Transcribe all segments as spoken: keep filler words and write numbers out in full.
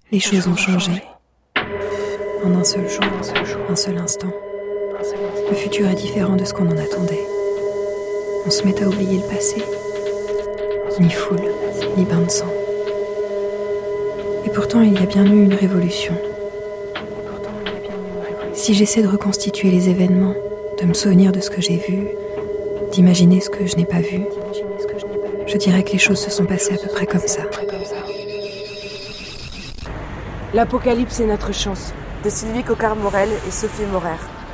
Les choses ont changé. En un seul jour, un seul instant. Le futur est différent de ce qu'on en attendait. On se met à oublier le passé. Ni foule, ni bain de sang. Et pourtant, il y a bien eu une révolution. Si j'essaie de reconstituer les événements, de me souvenir de ce que j'ai vu, d'imaginer ce que je n'ai pas vu, je dirais que les choses se sont passées à peu près comme ça. L'Apocalypse est notre chance, de Sylvie Coquard-Morel et Sophie Morer.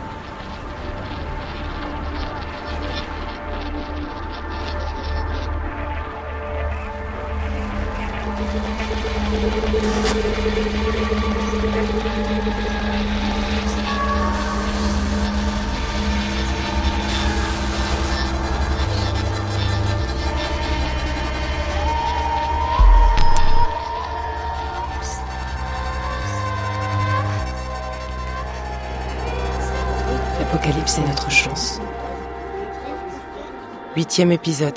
L'Apocalypse est notre chance. Huitième épisode.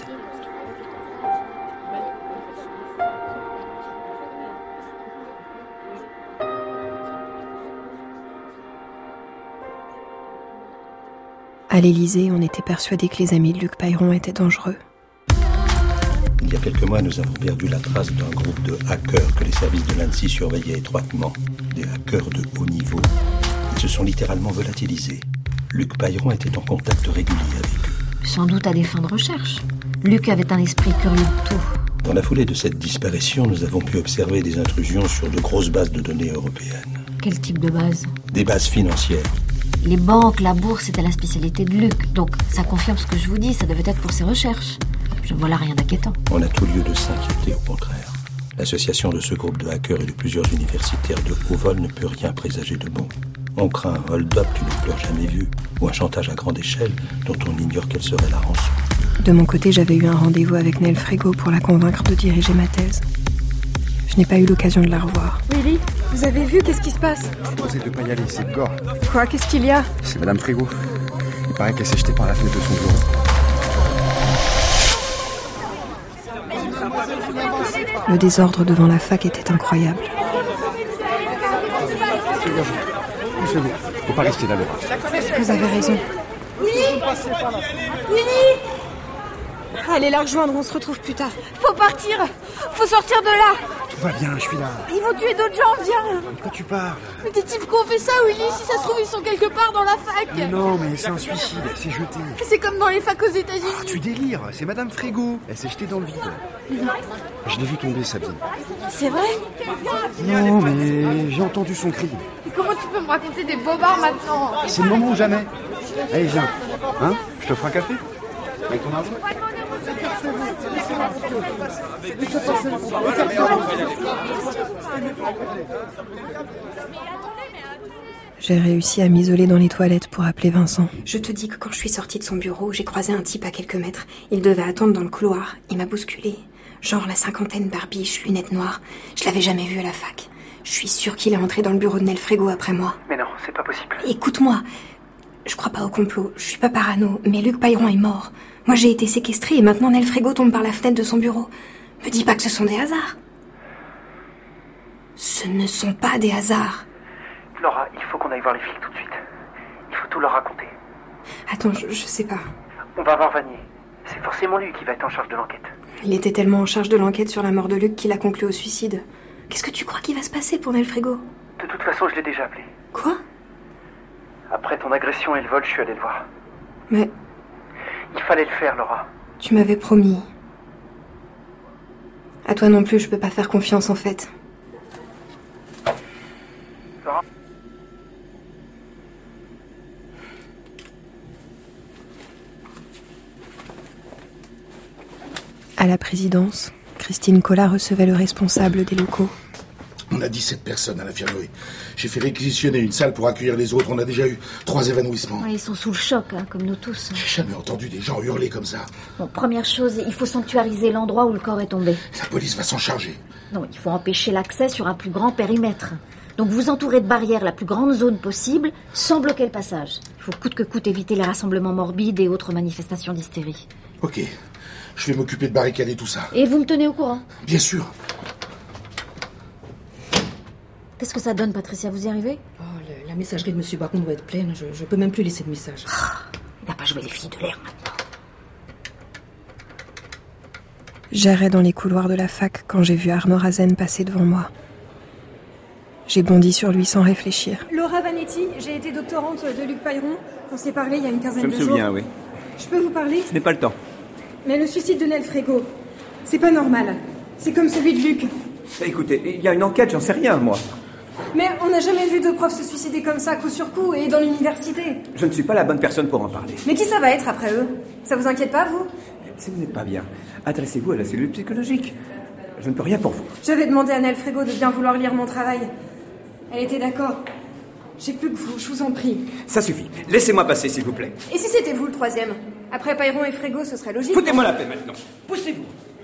À l'Élysée, on était persuadés que les amis de Luc Peyron étaient dangereux. Il y a quelques mois, nous avons perdu la trace d'un groupe de hackers que les services de l'A N S I surveillaient étroitement. Des hackers de haut niveau. Ils se sont littéralement volatilisés. Luc Peyron était en contact régulier avec eux. Sans doute à des fins de recherche. Luc avait un esprit curieux de tout. Dans la foulée de cette disparition, nous avons pu observer des intrusions sur de grosses bases de données européennes. Quel type de base ? Des bases financières. Les banques, la bourse, c'était la spécialité de Luc. Donc ça confirme ce que je vous dis, ça devait être pour ses recherches. Je ne vois là rien d'inquiétant. On a tout lieu de s'inquiéter, au contraire. L'association de ce groupe de hackers et de plusieurs universitaires de haut vol ne peut rien présager de bon. On craint un hold-up d'une ampleur jamais vue, ou un chantage à grande échelle dont on ignore quelle serait la rançon. De mon côté, j'avais eu un rendez-vous avec Nell Frégo pour la convaincre de diriger ma thèse. Je n'ai pas eu l'occasion de la revoir. Lily, vous avez vu, qu'est-ce qui se passe ? Osez de pas y aller, c'est gore. Quoi, qu'est-ce qu'il y a ? C'est Madame Frégo. Il paraît qu'elle s'est jetée par la fenêtre de son bureau. Le désordre devant la fac était incroyable. Poussez-vous. Faut pas rester là, Laura. Vous avez raison. Willy Willy Allez la rejoindre, on se retrouve plus tard. Faut partir. Faut sortir de là. Tout va bien, je suis là. Ils vont tuer d'autres gens, viens. De quoi tu parles ? Mais des types qui ont fait ça, Willy, si ça se trouve, ils sont quelque part dans la fac. Mais non, mais c'est un suicide, elle s'est jetée. C'est comme dans les facs aux États-Unis. Ah, tu délires, c'est Madame Frégo. Elle s'est jetée dans le vide. Non. Je l'ai vue tomber, Sabine. C'est vrai ? Non, mais j'ai entendu son cri. Et comment tu peux me raconter des bobards maintenant ? C'est le moment ou jamais. Allez, viens. Hein ? Je te ferai un café ? Avec ton argent ? J'ai réussi à m'isoler dans les toilettes pour appeler Vincent. Je te dis que quand je suis sortie de son bureau, j'ai croisé un type à quelques mètres. Il devait attendre dans le couloir. Il m'a bousculée. Genre la cinquantaine, barbiche, lunettes noires. Je l'avais jamais vu à la fac. Je suis sûre qu'il est entré dans le bureau de Nell Frégo après moi. Mais non, c'est pas possible. Écoute-moi. Je crois pas au complot. Je suis pas parano. Mais Luc Peyron est mort. Moi, j'ai été séquestrée et maintenant Nell Frégo tombe par la fenêtre de son bureau. Me dis pas que ce sont des hasards. Ce ne sont pas des hasards. Laura, il faut qu'on aille voir les flics tout de suite. Il faut tout leur raconter. Attends, je, je sais pas. On va voir Vanier. C'est forcément lui qui va être en charge de l'enquête. Il était tellement en charge de l'enquête sur la mort de Luc qu'il a conclu au suicide. Qu'est-ce que tu crois qu'il va se passer pour Nell Frégo ? De toute façon, je l'ai déjà appelé. Quoi ? Après ton agression et le vol, je suis allé le voir. Mais... Il fallait le faire, Laura. Tu m'avais promis. À toi non plus, je peux pas faire confiance en fait. Laura ? À la présidence, Christine Collat recevait le responsable des locaux. On a dix-sept personnes à l'infirmerie. J'ai fait réquisitionner une salle pour accueillir les autres. On a déjà eu trois évanouissements. Ouais, ils sont sous le choc, hein, comme nous tous. J'ai jamais entendu des gens hurler comme ça. Bon, première chose, il faut sanctuariser l'endroit où le corps est tombé. La police va s'en charger. Non, il faut empêcher l'accès sur un plus grand périmètre. Donc vous entourez de barrières la plus grande zone possible, sans bloquer le passage. Il faut coûte que coûte éviter les rassemblements morbides et autres manifestations d'hystérie. Ok, je vais m'occuper de barricader tout ça. Et vous me tenez au courant ? Bien sûr. Qu'est-ce que ça donne, Patricia? Vous y arrivez? Oh, le, la messagerie de Monsieur Baron doit être pleine. Je, je peux même plus laisser de message. Oh, il n'a pas joué les filles de l'air maintenant. J'errais dans les couloirs de la fac quand j'ai vu Arnaud Razen passer devant moi. J'ai bondi sur lui sans réfléchir. Laura Vanetti, j'ai été doctorante de Luc Payron. On s'est parlé il y a une quinzaine de jours. Je me souviens, oui. Je peux vous parler? Je n'ai pas le temps. Mais le suicide de Nel Frégo, c'est pas normal. C'est comme celui de Luc. Écoutez, il y a une enquête, j'en sais rien, moi. Mais on n'a jamais vu deux profs se suicider comme ça, coup sur coup, et dans l'université. Je ne suis pas la bonne personne pour en parler. Mais qui ça va être après eux? Ça vous inquiète pas, vous? Si vous n'êtes pas bien, adressez-vous à la cellule psychologique. Je ne peux rien pour vous. J'avais demandé à Nel Frégo de bien vouloir lire mon travail. Elle était d'accord. J'ai plus que vous, je vous en prie. Ça suffit. Laissez-moi passer, s'il vous plaît. Et si c'était vous le troisième? Après Payron et Frégo, ce serait logique. Foutez-moi la paix maintenant. Poussez-vous.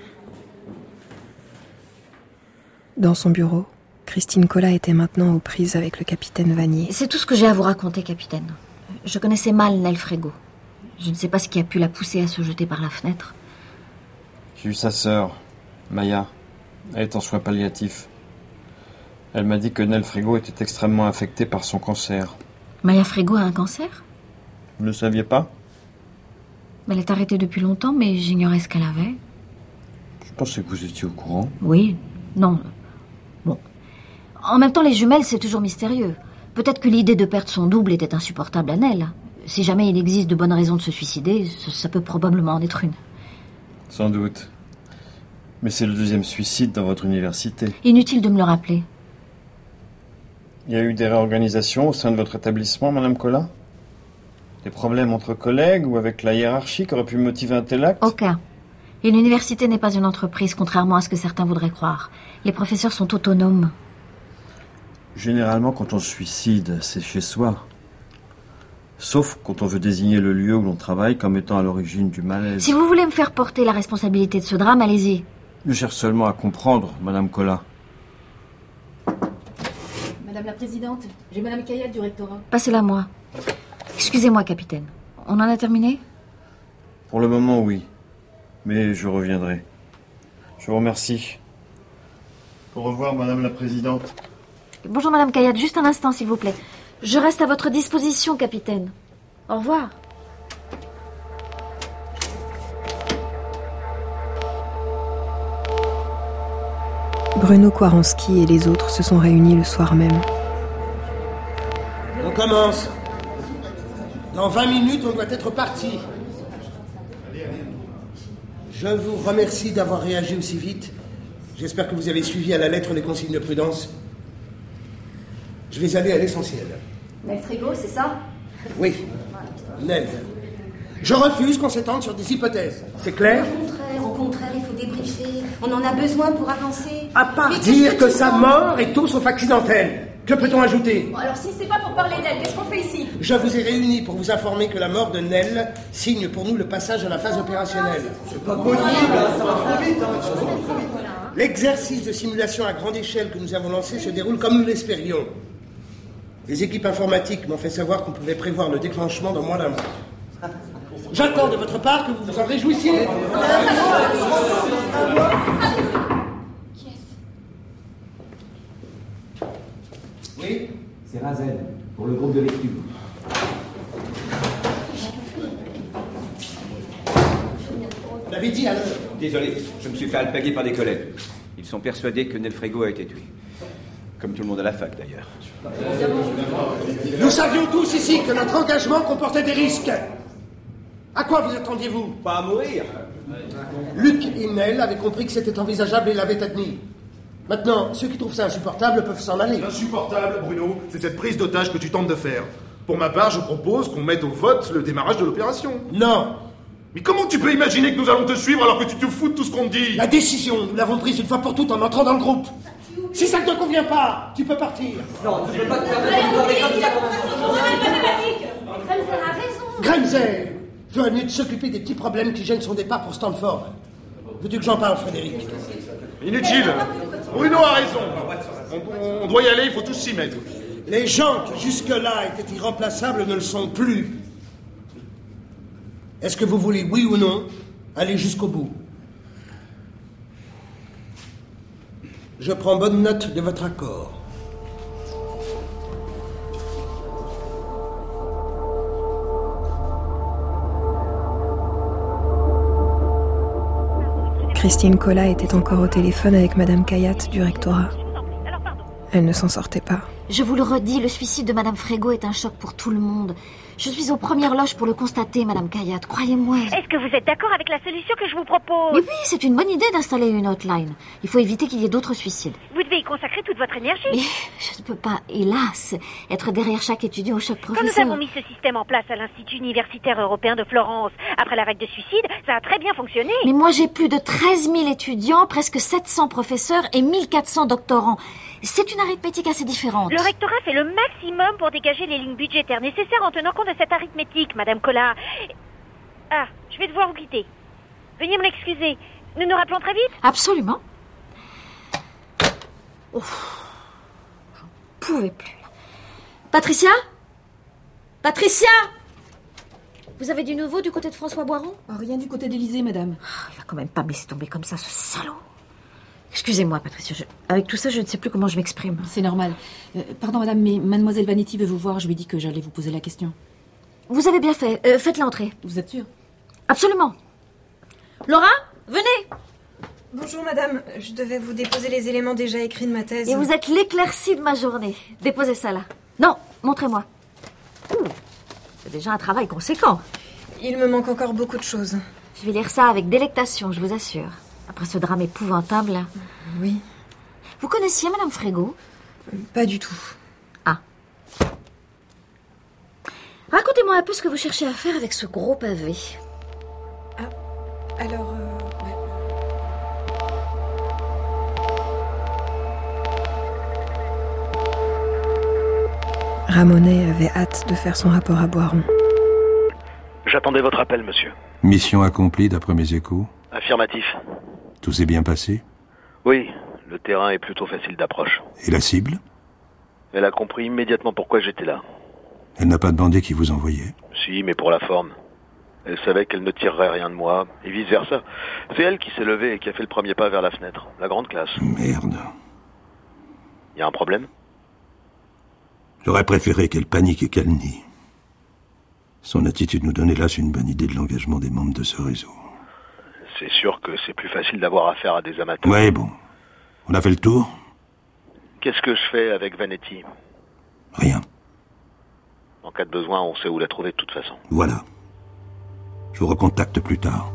Dans son bureau, Christine Collat était maintenant aux prises avec le capitaine Vanier. C'est tout ce que j'ai à vous raconter, capitaine. Je connaissais mal Nel Frégo. Je ne sais pas ce qui a pu la pousser à se jeter par la fenêtre. J'ai eu sa sœur, Maya. Elle est en soins palliatifs. Elle m'a dit que Nel Frégo était extrêmement affectée par son cancer. Maya Frégo a un cancer? Vous ne le saviez pas? Elle est arrêtée depuis longtemps, mais j'ignorais ce qu'elle avait. Je pensais que vous étiez au courant. Oui, non. Bon. En même temps, les jumelles, c'est toujours mystérieux. Peut-être que l'idée de perdre son double était insupportable à Nel. Si jamais il existe de bonnes raisons de se suicider, ça peut probablement en être une. Sans doute. Mais c'est le deuxième suicide dans votre université. Inutile de me le rappeler. Il y a eu des réorganisations au sein de votre établissement, Madame Collat? Des problèmes entre collègues ou avec la hiérarchie qui auraient pu motiver un tel acte? Aucun. Et l'université n'est pas une entreprise, contrairement à ce que certains voudraient croire. Les professeurs sont autonomes. Généralement, quand on se suicide, c'est chez soi. Sauf quand on veut désigner le lieu où l'on travaille comme étant à l'origine du malaise. Si vous voulez me faire porter la responsabilité de ce drame, allez-y. Je cherche seulement à comprendre, Madame Collat. Madame la Présidente, j'ai Madame Kayat du rectorat. Passez-la moi. Excusez-moi, capitaine. On en a terminé? Pour le moment, oui. Mais je reviendrai. Je vous remercie. Au revoir, Madame la Présidente. Bonjour, Madame Kayat. Juste un instant, s'il vous plaît. Je reste à votre disposition, capitaine. Au revoir. Bruno Kwaranski et les autres se sont réunis le soir même. On commence. Dans vingt minutes, on doit être parti. Je vous remercie d'avoir réagi aussi vite. J'espère que vous avez suivi à la lettre les consignes de prudence. Je vais aller à l'essentiel. Nel Frégo, c'est ça? Oui, Nel. Je refuse qu'on s'étende sur des hypothèses. C'est clair? Au contraire, au contraire, il faut débriefer. On en a besoin pour avancer. À part Mais dire que, que sa sens mort est tout sauf accidentelle. Que peut-on ajouter? Bon, alors si c'est pas pour parler d'elle, qu'est-ce qu'on fait ici? Je vous ai réunis pour vous informer que la mort de Nel signe pour nous le passage à la phase opérationnelle. C'est pas possible, ça va trop vite. Hein. Ça va trop vite. L'exercice de simulation à grande échelle que nous avons lancé se déroule comme nous l'espérions. Les équipes informatiques m'ont fait savoir qu'on pouvait prévoir le déclenchement dans moins d'un mois. J'attends de votre part que vous vous en réjouissiez. Qui est-ce? Oui? C'est Razen, pour le groupe de lecture. Vous l'avez dit à l'heure. Désolé, je me suis fait alpaguer par des collègues. Ils sont persuadés que Nel Frégo a été tué. Comme tout le monde à la fac, d'ailleurs. Nous savions tous ici que notre engagement comportait des risques. À quoi vous attendiez-vous? Pas à mourir. Luc et Nel avaient compris que c'était envisageable et l'avaient admis. Maintenant, ceux qui trouvent ça insupportable peuvent s'en aller. L'insupportable, Bruno, c'est cette prise d'otage que tu tentes de faire. Pour ma part, je propose qu'on mette au vote le démarrage de l'opération. Non. Mais comment tu peux imaginer que nous allons te suivre alors que tu te fous de tout ce qu'on te dit? La décision, nous l'avons prise une fois pour toutes en entrant dans le groupe. Si ça ne te convient pas, tu peux partir. Non, tu peux pas te permettre de Grenzer a raison. Grenzer veut mieux de s'occuper des petits problèmes qui gênent son départ pour Stanford. Veux-tu que j'en parle, Frédéric? Inutile. Bruno a raison. On, on doit y aller, il faut tous s'y mettre. Les gens qui jusque-là étaient irremplaçables ne le sont plus. Est-ce que vous voulez, oui ou non, aller jusqu'au bout? Je prends bonne note de votre accord. Christine Collat était encore au téléphone avec Madame Cayatte du rectorat. Elle ne s'en sortait pas. Je vous le redis, le suicide de Madame Frégo est un choc pour tout le monde. Je suis aux premières loges pour le constater, Madame Cayatte, croyez-moi. Est-ce que vous êtes d'accord avec la solution que je vous propose? Mais oui, c'est une bonne idée d'installer une hotline. Il faut éviter qu'il y ait d'autres suicides. Vous devez y consacrer toute votre énergie. Mais je ne peux pas, hélas, être derrière chaque étudiant au choc professeur. Quand nous avons mis ce système en place à l'Institut universitaire européen de Florence, après la règle de suicide, ça a très bien fonctionné. Mais moi, j'ai plus de treize mille étudiants, presque sept cents professeurs et mille quatre cents doctorants. C'est une arithmétique assez différente. Le rectorat fait le maximum pour dégager les lignes budgétaires nécessaires en tenant compte de cette arithmétique, Madame Collat. Ah, je vais devoir vous quitter. Veuillez me l'excuser. Nous nous rappelons très vite? Absolument. Ouf. J'en pouvais plus. Patricia? Patricia? Vous avez du nouveau du côté de François Boiron? Ah, rien du côté d'Élysée, madame. Oh, il va quand même pas me laisser tomber comme ça, ce salaud. Excusez-moi, Patricia, je... avec tout ça, je ne sais plus comment je m'exprime. C'est normal. Euh, pardon, madame, mais mademoiselle Vanetti veut vous voir. Je lui ai dit que j'allais vous poser la question. Vous avez bien fait. Euh, faites-la entrer. Vous êtes sûre? Absolument. Laura, venez. Bonjour, madame. Je devais vous déposer les éléments déjà écrits de ma thèse. Et vous êtes l'éclaircie de ma journée. Déposez ça là. Non, montrez-moi. Ouh, c'est déjà un travail conséquent. Il me manque encore beaucoup de choses. Je vais lire ça avec délectation, je vous assure. Après ce drame épouvantable. Oui. Vous connaissiez Madame Frégo? Pas du tout. Ah. Racontez-moi un peu ce que vous cherchez à faire avec ce gros pavé. Ah, alors... Euh, ouais. Ramonet avait hâte de faire son rapport à Boiron. J'attendais votre appel, monsieur. Mission accomplie d'après mes échos? Affirmatif. Tout s'est bien passé? Oui, le terrain est plutôt facile d'approche. Et la cible? Elle a compris immédiatement pourquoi j'étais là. Elle n'a pas demandé qui vous envoyait? Si, mais pour la forme. Elle savait qu'elle ne tirerait rien de moi, et vice-versa. C'est elle qui s'est levée et qui a fait le premier pas vers la fenêtre. La grande classe. Merde. Y a un problème? J'aurais préféré qu'elle panique et qu'elle nie. Son attitude nous donne hélas une bonne idée de l'engagement des membres de ce réseau. C'est sûr que c'est plus facile d'avoir affaire à des amateurs. Ouais, bon. On a fait le tour? Qu'est-ce que je fais avec Vanetti? Rien. En cas de besoin, on sait où la trouver de toute façon. Voilà. Je vous recontacte plus tard.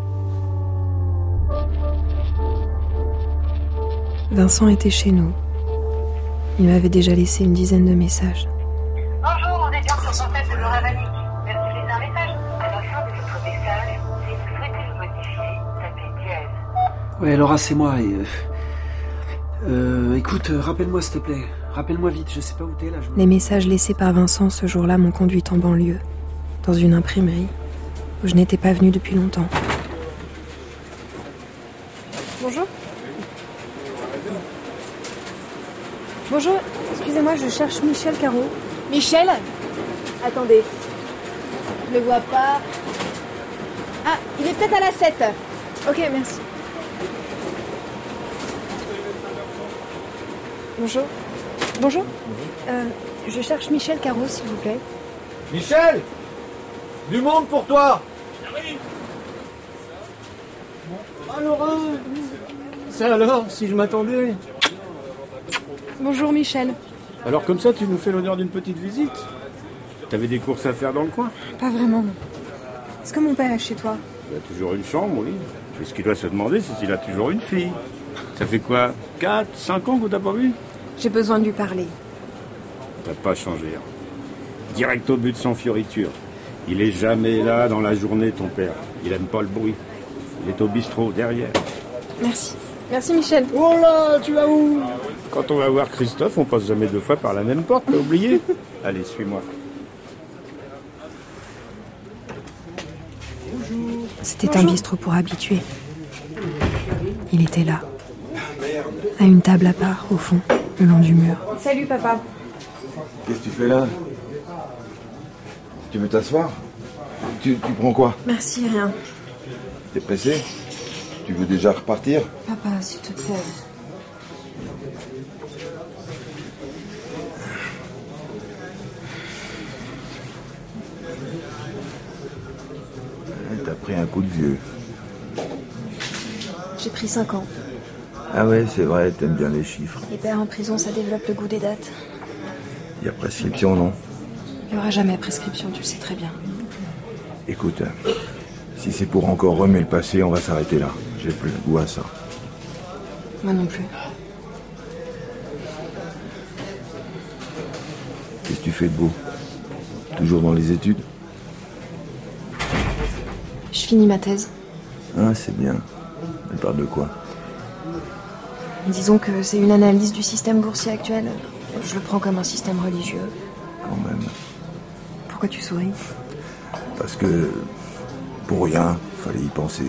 Vincent était chez nous. Il m'avait déjà laissé une dizaine de messages. Bonjour, on est bien sur contact de Laura Vanetti. Merci de laisser un message. À la fin de votre message, si vous souhaitez le modifier, tapez dièse. Ouais, Laura, c'est moi. Et euh, euh, écoute, euh, rappelle-moi s'il te plaît. Rappelle-moi vite, je sais pas où t'es là. Je... Les messages laissés par Vincent ce jour-là m'ont conduite en banlieue, dans une imprimerie, où je n'étais pas venue depuis longtemps. Bonjour. Bonjour, excusez-moi, je cherche Michel Caro. Michel? Attendez. Je le vois pas. Ah, il est peut-être à la sept. Ok, merci. Bonjour. Bonjour. Euh, je cherche Michel Caro, s'il vous plaît. Michel! Du monde pour toi! Ah, Laura! Ça alors, si je m'attendais? Bonjour, Michel. Alors comme ça, tu nous fais l'honneur d'une petite visite? T'avais des courses à faire dans le coin? Pas vraiment, non. Est-ce que mon père est chez toi? Il a toujours une chambre, oui. Et ce qu'il doit se demander, c'est s'il a toujours une fille. Ça fait quoi? quatre, cinq ans que t'as pas vu? J'ai besoin de lui parler. T'as pas changé. Hein. Direct au but sans fioriture. Il est jamais là dans la journée, ton père. Il aime pas le bruit. Il est au bistrot, derrière. Merci. Merci, Michel. Oh là, tu vas où? Quand on va voir Christophe, on passe jamais deux fois par la même porte, t'as oublié? Allez, suis-moi. C'était un bistrot pour habitués. Il était là, à une table à part, au fond, le long du mur. Salut, papa. Qu'est-ce que tu fais là? Tu veux t'asseoir? tu, tu prends quoi? Merci, rien. T'es pressé? Tu veux déjà repartir? Papa, s'il te plaît. T'as pris un coup de vieux. J'ai pris cinq ans. Ah ouais, c'est vrai, t'aimes bien les chiffres. Les pères en prison, ça développe le goût des dates. Il y a prescription, non? Il n'y aura jamais prescription, tu le sais très bien. Écoute, si c'est pour encore remuer le passé, on va s'arrêter là. J'ai plus le goût à ça. Moi non plus. Qu'est-ce que tu fais de beau? Toujours dans les études? Je finis ma thèse. Ah, c'est bien. Elle parle de quoi? Disons que c'est une analyse du système boursier actuel. Je le prends comme un système religieux. Quand même. Pourquoi tu souris? Parce que... pour rien, fallait y penser.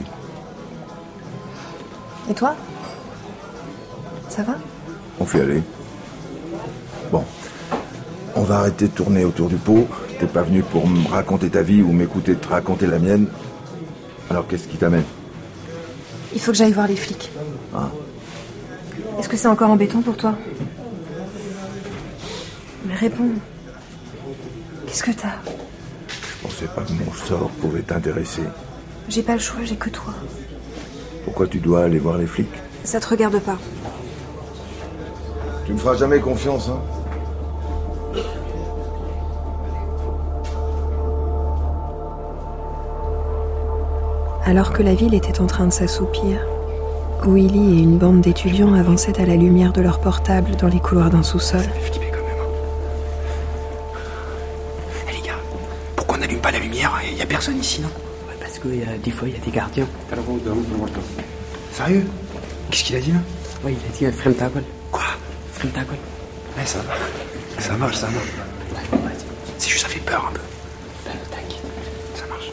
Et toi? Ça va? On fait aller. Bon. On va arrêter de tourner autour du pot. T'es pas venu pour me raconter ta vie ou m'écouter te raconter la mienne. Alors qu'est-ce qui t'amène? Il faut que j'aille voir les flics. Ah. Est-ce que c'est encore embêtant pour toi? Mais réponds. Qu'est-ce que t'as? Je pensais pas que mon sort pouvait t'intéresser. J'ai pas le choix, j'ai que toi. Pourquoi tu dois aller voir les flics? Ça te regarde pas. Tu me feras jamais confiance, hein? Alors que la ville était en train de s'assoupir, Willy et une bande d'étudiants avançaient à la lumière de leur portable dans les couloirs d'un sous-sol. Ça fait flipper quand même. Eh les gars, pourquoi on n'allume pas la lumière? Il y a personne ici, non? Ouais, parce que euh, des fois, il y a des gardiens. Sérieux? Qu'est-ce qu'il a dit là? Ouais, il a dit euh, Fremtagol. Quoi? Fremtagol. Ouais, ça marche. Ça marche, ça marche. C'est juste, ça fait peur un peu. Ça marche.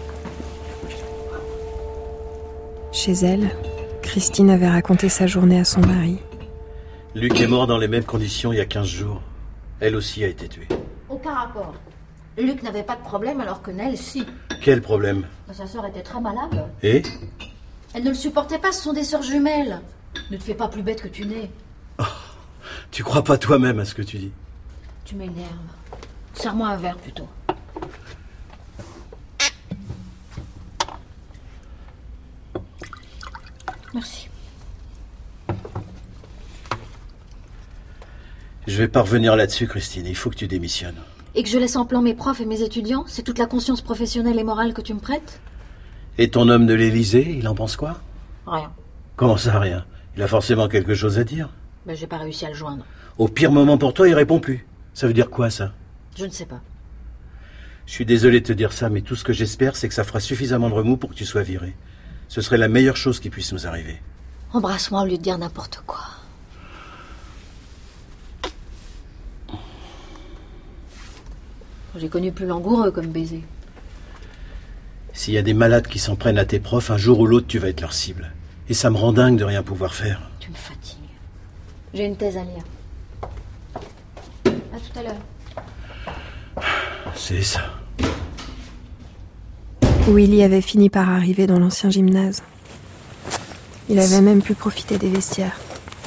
Chez elle, Christine avait raconté sa journée à son mari. Luc est mort dans les mêmes conditions il y a quinze jours. Elle aussi a été tuée. Aucun rapport. Luc n'avait pas de problème alors que Nell, si. Quel problème? Sa sœur était très malade. Et? Elle ne le supportait pas, ce sont des sœurs jumelles. Ne te fais pas plus bête que tu n'es. Oh, tu crois pas toi-même à ce que tu dis? Tu m'énerves. Serre-moi un verre plutôt. Merci. Je vais pas revenir là-dessus, Christine. Il faut que tu démissionnes. Et que je laisse en plan mes profs et mes étudiants? C'est toute la conscience professionnelle et morale que tu me prêtes? Et ton homme de l'Élysée, il en pense quoi? Rien. Comment ça, rien? Il a forcément quelque chose à dire. Ben, j'ai pas réussi à le joindre. Au pire moment pour toi, il répond plus. Ça veut dire quoi, ça? Je ne sais pas. Je suis désolé de te dire ça, mais tout ce que j'espère, c'est que ça fera suffisamment de remous pour que tu sois viré. Ce serait la meilleure chose qui puisse nous arriver. Embrasse-moi au lieu de dire n'importe quoi. J'ai connu plus langoureux comme baiser. S'il y a des malades qui s'en prennent à tes profs, un jour ou l'autre, tu vas être leur cible. Et ça me rend dingue de rien pouvoir faire. Tu me fatigues. J'ai une thèse à lire. À tout à l'heure. C'est ça. Willy avait fini par arriver dans l'ancien gymnase. Il avait même pu profiter des vestiaires.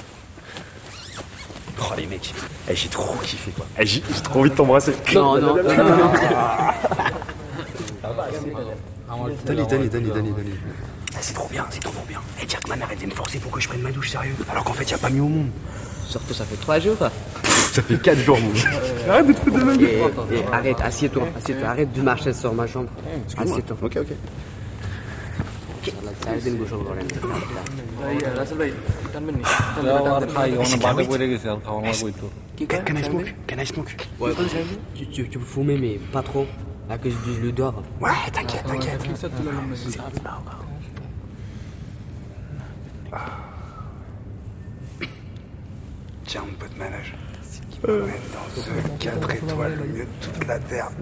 Oh les mecs, eh, j'ai trop kiffé quoi. Eh, j'ai j'ai trop envie de t'embrasser. Non, non, non, non, non. Dali, Dali, Dali, Dali, Dali. C'est trop bien, c'est trop bien. Et dire que ma mère elle vient me forcer pour que je prenne ma douche, sérieux. Alors qu'en fait, y a pas mieux au monde. Surtout, ça fait trois jours. Ça fait quatre jours, mon gars. Arrête de te foutre de ma gueule. Et, et arrête, assieds-toi, assieds-toi, arrête de marcher sur ma jambe. Assieds-toi. Ok, ok. Can I smoke? Can I smoke? Ouais, tu, tu, tu peux fumer, mais pas trop. À cause du l'odeur. Ouais, t'inquiète, t'inquiète. Tiens, mon pote manage. On est dans ce quatre étoiles au milieu de toute la terre.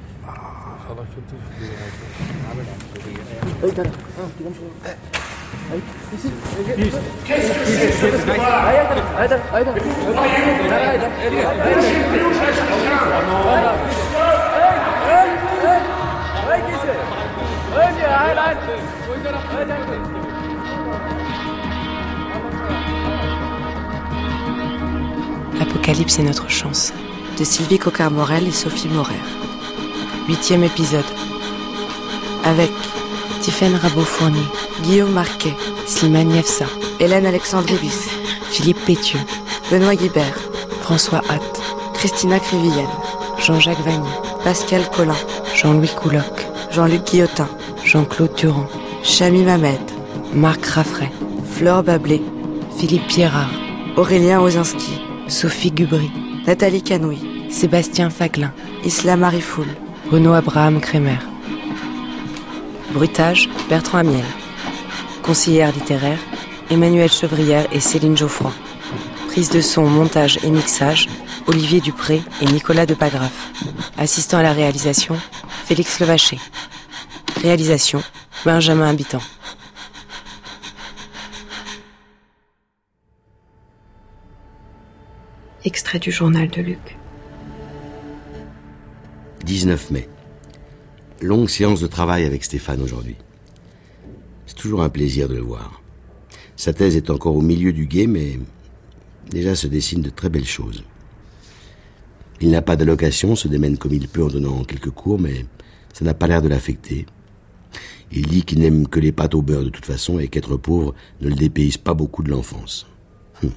Apocalypse est notre chance, de Sylvie Coquart-Morel et Sophie Morer. Huitième épisode. Avec Tiffaine Rabot-Fournier, Guillaume Marquet, Slimane Yefsa, Hélène Alexandrevis, Philippe Pétieux, Benoît Guibert, François Hatt, Christina Krivienne, Jean-Jacques Vanier, Pascal Collin, Jean-Louis Couloc, Jean-Luc Guillotin, Jean-Claude Durand, Chami Mamed, Marc Raffray, Flore Bablé, Philippe Pierrard, Aurélien Ozinski, Sophie Gubry, Nathalie Canoui, Sébastien Faglin, Isla Marifoul, Bruno Abraham Kremer. Bruitage, Bertrand Amiel. Conseillère littéraire, Emmanuelle Chevrière et Céline Geoffroy. Prise de son, montage et mixage, Olivier Dupré et Nicolas Depagraf. Assistant à la réalisation, Félix Levaché. Réalisation, Benjamin Habitant. Extrait du journal de Luc. dix-neuf mai. Longue séance de travail avec Stéphane aujourd'hui. C'est toujours un plaisir de le voir. Sa thèse est encore au milieu du gué, mais déjà se dessinent de très belles choses. Il n'a pas d'allocation, se démène comme il peut en donnant quelques cours, mais ça n'a pas l'air de l'affecter. Il dit qu'il n'aime que les pâtes au beurre de toute façon et qu'être pauvre ne le dépayse pas beaucoup de l'enfance. Hum.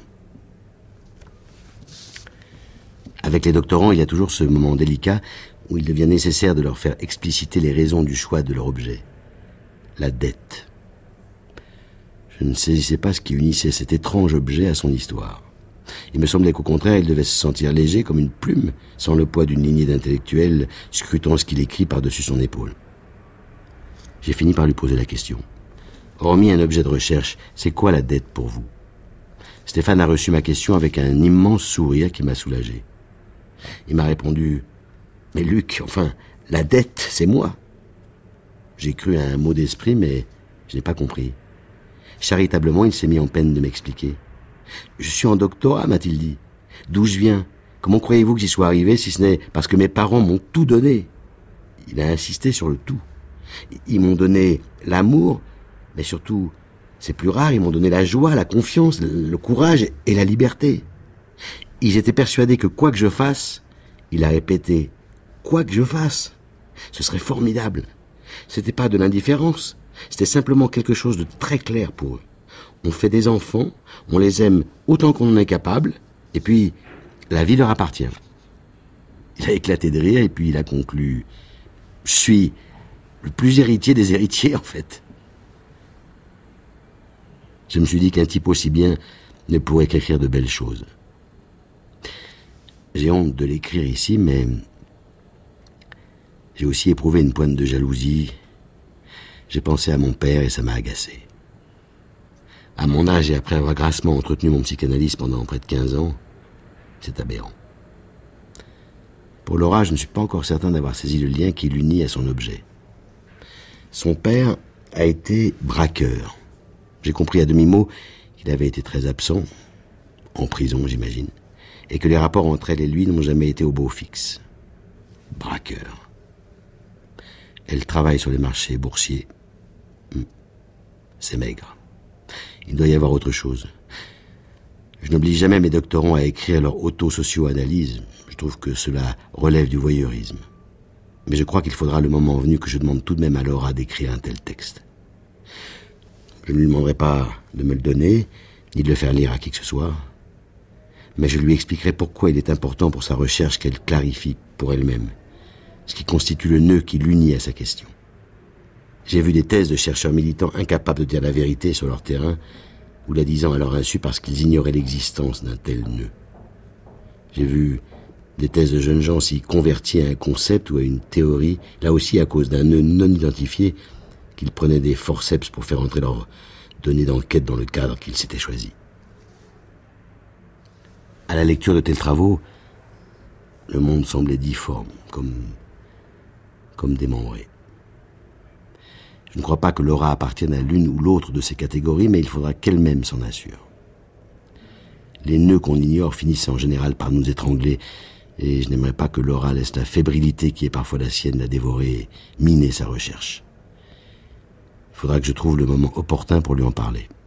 Avec les doctorants, il y a toujours ce moment délicat où il devient nécessaire de leur faire expliciter les raisons du choix de leur objet. La dette. Je ne saisissais pas ce qui unissait cet étrange objet à son histoire. Il me semblait qu'au contraire, il devait se sentir léger comme une plume, sans le poids d'une lignée d'intellectuels scrutant ce qu'il écrit par-dessus son épaule. J'ai fini par lui poser la question. Hormis un objet de recherche, c'est quoi la dette pour vous ? Stéphane a reçu ma question avec un immense sourire qui m'a soulagé. Il m'a répondu « Mais Luc, enfin, la dette, c'est moi !» J'ai cru à un mot d'esprit, mais je n'ai pas compris. Charitablement, il s'est mis en peine de m'expliquer. « Je suis en doctorat, m'a-t-il dit. D'où je viens ? Comment croyez-vous que j'y sois arrivé, si ce n'est parce que mes parents m'ont tout donné ?» Il a insisté sur le tout. Ils m'ont donné l'amour, mais surtout, c'est plus rare, ils m'ont donné la joie, la confiance, le courage et la liberté. Ils étaient persuadés que quoi que je fasse, il a répété, quoi que je fasse, ce serait formidable. C'était pas de l'indifférence, c'était simplement quelque chose de très clair pour eux. On fait des enfants, on les aime autant qu'on en est capable, et puis la vie leur appartient. Il a éclaté de rire et puis il a conclu, je suis le plus héritier des héritiers en fait. Je me suis dit qu'un type aussi bien ne pourrait qu'écrire de belles choses. J'ai honte de l'écrire ici, mais j'ai aussi éprouvé une pointe de jalousie. J'ai pensé à mon père et ça m'a agacé. À mon âge et après avoir grassement entretenu mon psychanalyste pendant près de quinze ans, c'est aberrant. Pour Laura, je ne suis pas encore certain d'avoir saisi le lien qui l'unit à son objet. Son père a été braqueur. J'ai compris à demi-mot qu'il avait été très absent, en prison j'imagine, et que les rapports entre elle et lui n'ont jamais été au beau fixe. Braqueur. Elle travaille sur les marchés boursiers. C'est maigre. Il doit y avoir autre chose. Je n'oblige jamais mes doctorants à écrire leur auto-socio-analyse. Je trouve que cela relève du voyeurisme. Mais je crois qu'il faudra le moment venu que je demande tout de même à Laura d'écrire un tel texte. Je ne lui demanderai pas de me le donner, ni de le faire lire à qui que ce soit. Mais je lui expliquerai pourquoi il est important pour sa recherche qu'elle clarifie pour elle-même ce qui constitue le nœud qui l'unit à sa question. J'ai vu des thèses de chercheurs militants incapables de dire la vérité sur leur terrain, ou la disant à leur insu parce qu'ils ignoraient l'existence d'un tel nœud. J'ai vu des thèses de jeunes gens s'y convertis à un concept ou à une théorie, là aussi à cause d'un nœud non identifié, qu'ils prenaient des forceps pour faire entrer leurs données d'enquête dans le cadre qu'ils s'étaient choisi. À la lecture de tels travaux, le monde semblait difforme, comme, comme démembré. Je ne crois pas que Laura appartienne à l'une ou l'autre de ces catégories, mais il faudra qu'elle-même s'en assure. Les nœuds qu'on ignore finissent en général par nous étrangler, et je n'aimerais pas que Laura laisse la fébrilité qui est parfois la sienne la dévorer et miner sa recherche. Il faudra que je trouve le moment opportun pour lui en parler.